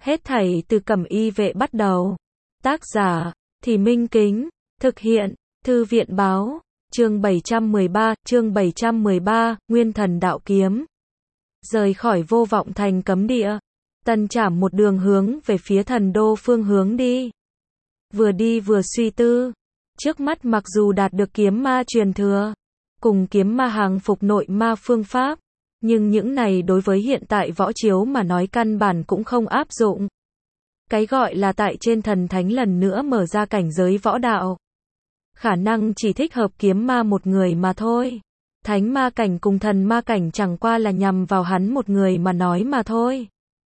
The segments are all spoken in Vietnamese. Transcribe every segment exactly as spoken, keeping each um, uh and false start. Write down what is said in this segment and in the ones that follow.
Hết thảy từ Cẩm Y Vệ bắt đầu. Tác giả, Thì Minh Kính. Thực hiện, Thư viện Báo. Chương bảy trăm mười ba, chương bảy trăm mười ba, Nguyên Thần Đạo Kiếm. Rời khỏi Vô Vọng Thành cấm địa, Tần Trảm một đường hướng về phía thần đô phương hướng đi. Vừa đi vừa suy tư. Trước mắt mặc dù đạt được kiếm ma truyền thừa, cùng kiếm ma hàng phục nội ma phương pháp, nhưng những này đối với hiện tại Võ Chiếu mà nói căn bản cũng không áp dụng. Cái gọi là tại trên thần thánh lần nữa mở ra cảnh giới võ đạo, khả năng chỉ thích hợp kiếm ma một người mà thôi. Thánh ma cảnh cùng thần ma cảnh chẳng qua là nhằm vào hắn một người mà nói mà thôi.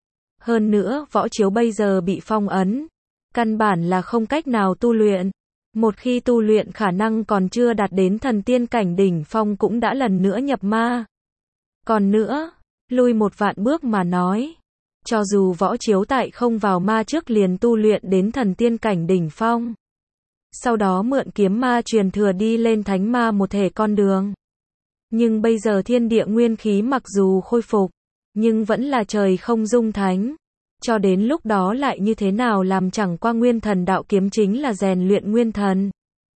Hơn nữa, Võ Chiếu bây giờ bị phong ấn, căn bản là không cách nào tu luyện. Một khi tu luyện khả năng còn chưa đạt đến thần tiên cảnh đỉnh phong cũng đã lần nữa nhập ma. Còn nữa, lui một vạn bước mà nói, cho dù Võ Chiếu tại không vào ma trước liền tu luyện đến thần tiên cảnh đỉnh phong, sau đó mượn kiếm ma truyền thừa đi lên thánh ma một thể con đường. Nhưng bây giờ thiên địa nguyên khí mặc dù khôi phục, nhưng vẫn là trời không dung thánh. Cho đến lúc đó lại như thế nào làm chẳng qua Nguyên Thần Đạo Kiếm chính là rèn luyện nguyên thần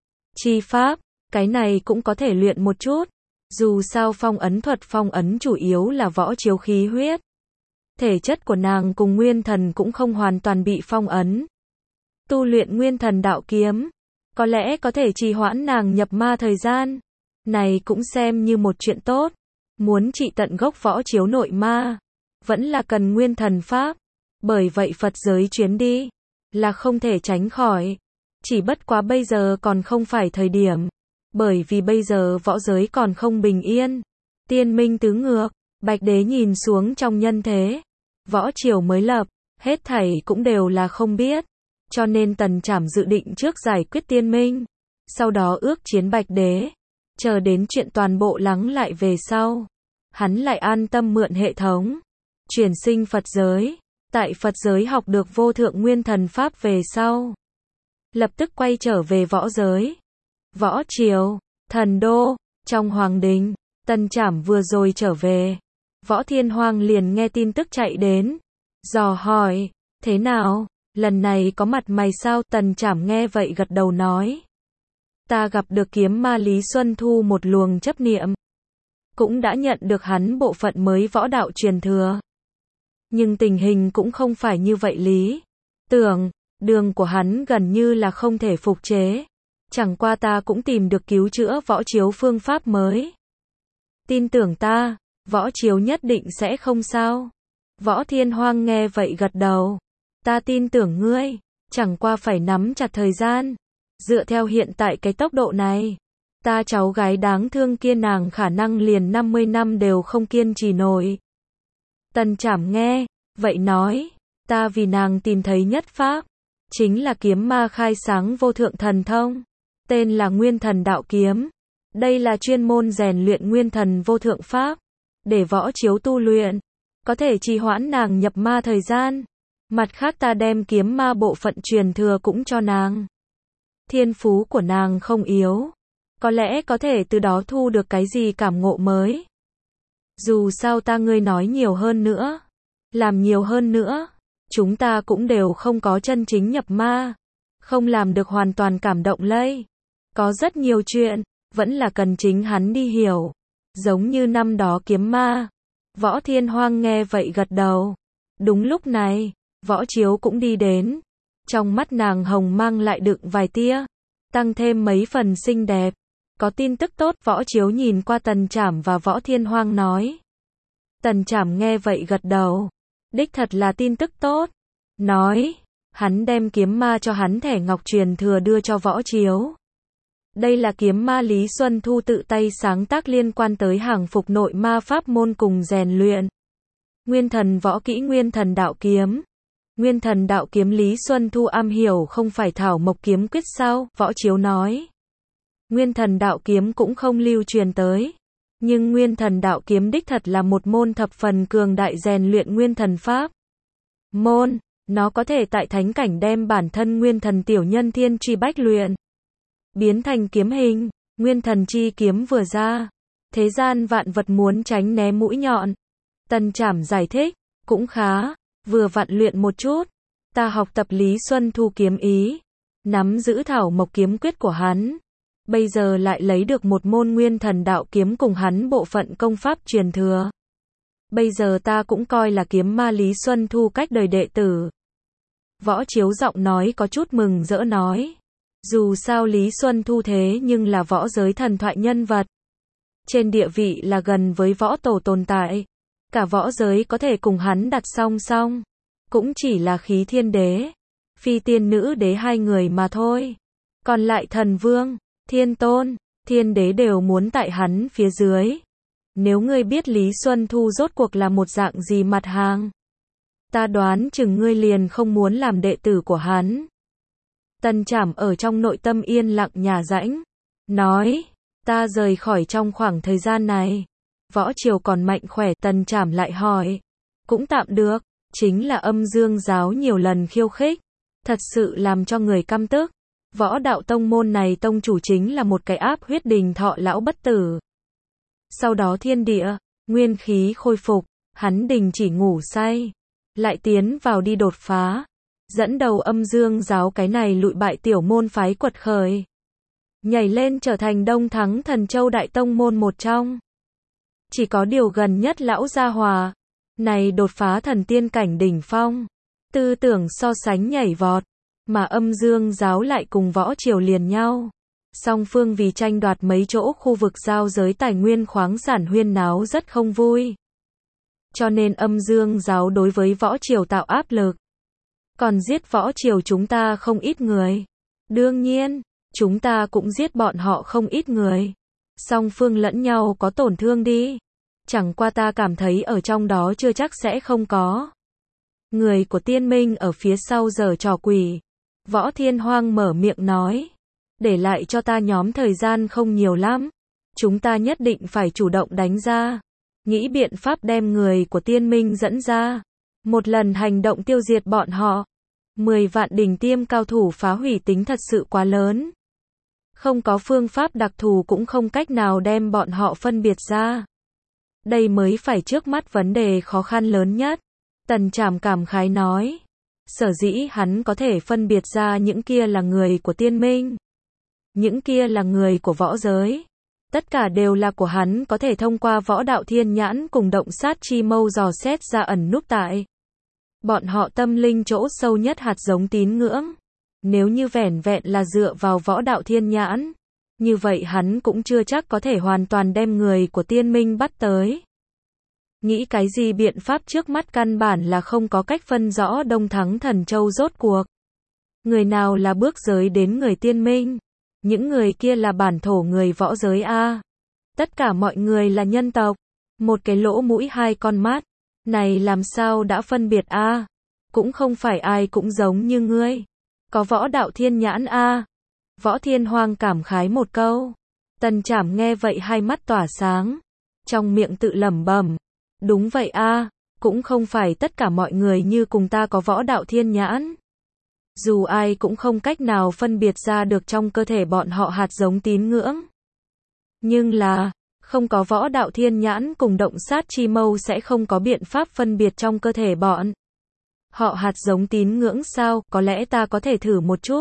chi pháp, cái này cũng có thể luyện một chút. Dù sao phong ấn thuật phong ấn chủ yếu là Võ Chiếu khí huyết. Thể chất của nàng cùng nguyên thần cũng không hoàn toàn bị phong ấn. Tu luyện Nguyên Thần Đạo Kiếm, có lẽ có thể trì hoãn nàng nhập ma thời gian. Này cũng xem như một chuyện tốt. Muốn trị tận gốc Võ Chiếu nội ma, vẫn là cần nguyên thần pháp. Bởi vậy Phật giới chuyến đi là không thể tránh khỏi. Chỉ bất quá bây giờ còn không phải thời điểm. Bởi vì bây giờ võ giới còn không bình yên. Tiên minh tứ ngược, Bạch Đế nhìn xuống trong nhân thế. Võ triều mới lập, hết thảy cũng đều là không biết. Cho nên Tần Trảm dự định trước giải quyết tiên minh, sau đó ước chiến Bạch Đế. Chờ đến chuyện toàn bộ lắng lại về sau, hắn lại an tâm mượn hệ thống chuyển sinh Phật giới. Tại Phật giới học được vô thượng nguyên thần pháp về sau, lập tức quay trở về võ giới. Võ triều, thần đô, trong hoàng đình, Tần Trảm vừa rồi trở về, Võ Thiên Hoang liền nghe tin tức chạy đến, dò hỏi, thế nào, lần này có mặt mày sao? Tần Trảm nghe vậy gật đầu nói, ta gặp được kiếm ma Lý Xuân Thu một luồng chấp niệm, cũng đã nhận được hắn bộ phận mới võ đạo truyền thừa. Nhưng tình hình cũng không phải như vậy lý tưởng, đường của hắn gần như là không thể phục chế. Chẳng qua ta cũng tìm được cứu chữa Võ Chiếu phương pháp mới. Tin tưởng ta, Võ Chiếu nhất định sẽ không sao. Võ Thiên Hoang nghe vậy gật đầu. Ta tin tưởng ngươi, chẳng qua phải nắm chặt thời gian. Dựa theo hiện tại cái tốc độ này, ta cháu gái đáng thương kia nàng khả năng liền năm mươi năm đều không kiên trì nổi. Tần Trảm nghe, vậy nói, ta vì nàng tìm thấy nhất pháp, chính là kiếm ma khai sáng vô thượng thần thông, tên là Nguyên Thần Đạo Kiếm. Đây là chuyên môn rèn luyện nguyên thần vô thượng pháp, để Võ Chiếu tu luyện, có thể trì hoãn nàng nhập ma thời gian. Mặt khác ta đem kiếm ma bộ phận truyền thừa cũng cho nàng. Thiên phú của nàng không yếu, có lẽ có thể từ đó thu được cái gì cảm ngộ mới. Dù sao ta ngươi nói nhiều hơn nữa, làm nhiều hơn nữa, chúng ta cũng đều không có chân chính nhập ma, không làm được hoàn toàn cảm động lây. Có rất nhiều chuyện, vẫn là cần chính hắn đi hiểu. Giống như năm đó kiếm ma. Võ Thiên Hoang nghe vậy gật đầu. Đúng lúc này, Võ Chiếu cũng đi đến. Trong mắt nàng hồng mang lại đựng vài tia, tăng thêm mấy phần xinh đẹp. Có tin tức tốt. Võ Chiếu nhìn qua Tần Trảm và Võ Thiên Hoang nói. Tần Trảm nghe vậy gật đầu. Đích thật là tin tức tốt. Nói, hắn đem kiếm ma cho hắn thẻ ngọc truyền thừa đưa cho Võ Chiếu. Đây là kiếm ma Lý Xuân Thu tự tay sáng tác liên quan tới hàng phục nội ma pháp môn cùng rèn luyện. Nguyên thần võ kỹ Nguyên Thần Đạo Kiếm. Nguyên Thần Đạo Kiếm Lý Xuân Thu am hiểu không phải thảo mộc kiếm quyết sao? Võ Chiếu nói. Nguyên Thần Đạo Kiếm cũng không lưu truyền tới. Nhưng Nguyên Thần Đạo Kiếm đích thật là một môn thập phần cường đại rèn luyện nguyên thần pháp. Môn, nó có thể tại thánh cảnh đem bản thân nguyên thần tiểu nhân thiên truy bách luyện, biến thành kiếm hình. Nguyên thần chi kiếm vừa ra, thế gian vạn vật muốn tránh né mũi nhọn. Tần Trảm giải thích, cũng khá. vừa vặn luyện một chút. Ta học tập Lý Xuân Thu kiếm ý, nắm giữ thảo mộc kiếm quyết của hắn. Bây giờ lại lấy được một môn nguyên thần đạo kiếm cùng hắn bộ phận công pháp truyền thừa. Bây giờ ta cũng coi là kiếm ma Lý Xuân Thu cách đời đệ tử. Võ Chiếu giọng nói có chút mừng rỡ nói. Dù sao Lý Xuân Thu thế nhưng là võ giới thần thoại nhân vật. Trên địa vị là gần với võ tổ tồn tại. Cả võ giới có thể cùng hắn đặt song song. Cũng chỉ là khí thiên đế, phi tiên nữ đế hai người mà thôi. Còn lại thần vương, thiên tôn, thiên đế đều muốn tại hắn phía dưới. Nếu ngươi biết Lý Xuân Thu rốt cuộc là một dạng gì mặt hàng, ta đoán chừng ngươi liền không muốn làm đệ tử của hắn. Tần Trảm ở trong nội tâm yên lặng nhả rãnh, nói, ta rời khỏi trong khoảng thời gian này. Võ Triều còn mạnh khỏe, Tần Trảm lại hỏi, cũng tạm được, chính là âm dương giáo nhiều lần khiêu khích, thật sự làm cho người căm tức. Võ đạo tông môn này tông chủ chính là một cái áp huyết đình thọ lão bất tử. Sau đó thiên địa, nguyên khí khôi phục, hắn đình chỉ ngủ say, lại tiến vào đi đột phá, dẫn đầu âm dương giáo cái này lụi bại tiểu môn phái quật khởi, nhảy lên trở thành Đông Thắng Thần Châu đại tông môn một trong. Chỉ có điều gần nhất lão gia hòa này đột phá thần tiên cảnh đỉnh phong, tư tưởng so sánh nhảy vọt, mà âm dương giáo lại cùng võ triều liền nhau. Song phương vì tranh đoạt mấy chỗ khu vực giao giới tài nguyên khoáng sản huyên náo rất không vui. Cho nên âm dương giáo đối với võ triều tạo áp lực. Còn giết võ triều chúng ta không ít người. Đương nhiên, chúng ta cũng giết bọn họ không ít người. Song phương lẫn nhau có tổn thương đi. Chẳng qua ta cảm thấy ở trong đó chưa chắc sẽ không có người của tiên minh ở phía sau giở trò quỷ. Võ Thiên Hoang mở miệng nói, để lại cho ta nhóm thời gian không nhiều lắm. Chúng ta nhất định phải chủ động đánh ra. Nghĩ biện pháp đem người của tiên minh dẫn ra. Một lần hành động tiêu diệt bọn họ. Mười vạn đỉnh tiêm cao thủ phá hủy tính thật sự quá lớn. Không có phương pháp đặc thù cũng không cách nào đem bọn họ phân biệt ra. Đây mới phải trước mắt vấn đề khó khăn lớn nhất. Tần Trảm cảm khái nói. Sở dĩ hắn có thể phân biệt ra những kia là người của tiên minh, những kia là người của võ giới. Tất cả đều là của hắn có thể thông qua võ đạo thiên nhãn cùng động sát chi mâu dò xét ra ẩn núp tại bọn họ tâm linh chỗ sâu nhất hạt giống tín ngưỡng. Nếu như vẻn vẹn là dựa vào võ đạo thiên nhãn, như vậy hắn cũng chưa chắc có thể hoàn toàn đem người của tiên minh bắt tới. Nghĩ cái gì biện pháp trước mắt căn bản là không có cách phân rõ Đông Thắng Thần Châu rốt cuộc. Người nào là bước giới đến người tiên minh, những người kia là bản thổ người võ giới a. Tất cả mọi người là nhân tộc, một cái lỗ mũi hai con mắt, này làm sao đã phân biệt a? Cũng không phải ai cũng giống như ngươi, có võ đạo thiên nhãn a. Võ Thiên Hoang cảm khái một câu. Tần Trảm nghe vậy hai mắt tỏa sáng, trong miệng tự lẩm bẩm. Đúng vậy a, cũng không phải tất cả mọi người như cùng ta có võ đạo thiên nhãn. Dù ai cũng không cách nào phân biệt ra được trong cơ thể bọn họ hạt giống tín ngưỡng. Nhưng là, không có võ đạo thiên nhãn cùng động sát chi mâu sẽ không có biện pháp phân biệt trong cơ thể bọn họ hạt giống tín ngưỡng sao, có lẽ ta có thể thử một chút.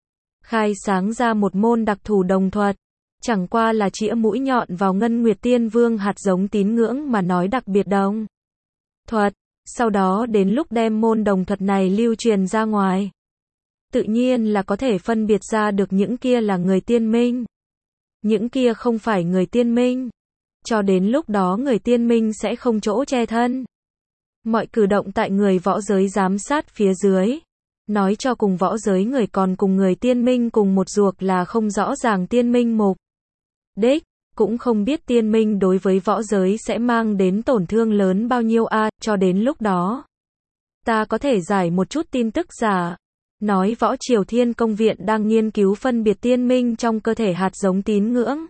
Khai sáng ra một môn đặc thù đồng thuật. Chẳng qua là chĩa mũi nhọn vào Ngân Nguyệt Tiên Vương hạt giống tín ngưỡng mà nói đặc biệt đồng thuật, sau đó đến lúc đem môn đồng thuật này lưu truyền ra ngoài, tự nhiên là có thể phân biệt ra được những kia là người tiên minh, những kia không phải người tiên minh. Cho đến lúc đó người tiên minh sẽ không chỗ che thân. Mọi cử động tại người võ giới giám sát phía dưới, nói cho cùng võ giới người còn cùng người tiên minh cùng một ruột là không rõ ràng tiên minh mục đích, cũng không biết tiên minh đối với võ giới sẽ mang đến tổn thương lớn bao nhiêu a. À, cho đến lúc đó ta có thể giải một chút tin tức giả, nói võ triều Thiên Công Viện đang nghiên cứu phân biệt tiên minh trong cơ thể hạt giống tín ngưỡng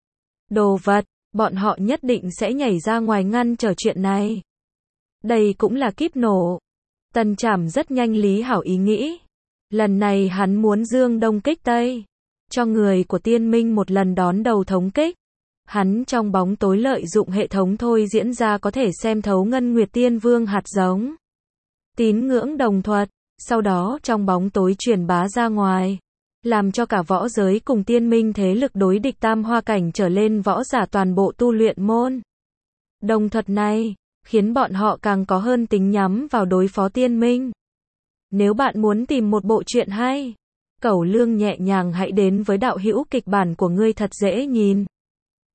đồ vật, bọn họ nhất định sẽ nhảy ra ngoài ngăn trở chuyện này. Đây cũng là kíp nổ. Tần Trảm rất nhanh lý hảo ý nghĩ. Lần này hắn muốn dương đông kích tây, cho người của tiên minh một lần đón đầu thống kích. Hắn trong bóng tối lợi dụng hệ thống thôi diễn ra có thể xem thấu Ngân Nguyệt Tiên Vương hạt giống tín ngưỡng đồng thuật, sau đó trong bóng tối truyền bá ra ngoài, làm cho cả võ giới cùng tiên minh thế lực đối địch tam hoa cảnh trở lên võ giả toàn bộ tu luyện môn đồng thuật này, khiến bọn họ càng có hơn tính nhắm vào đối phó tiên minh. Nếu bạn muốn tìm một bộ truyện hay, Cẩu Lương nhẹ nhàng hãy đến với đạo hữu kịch bản của ngươi thật dễ nhìn.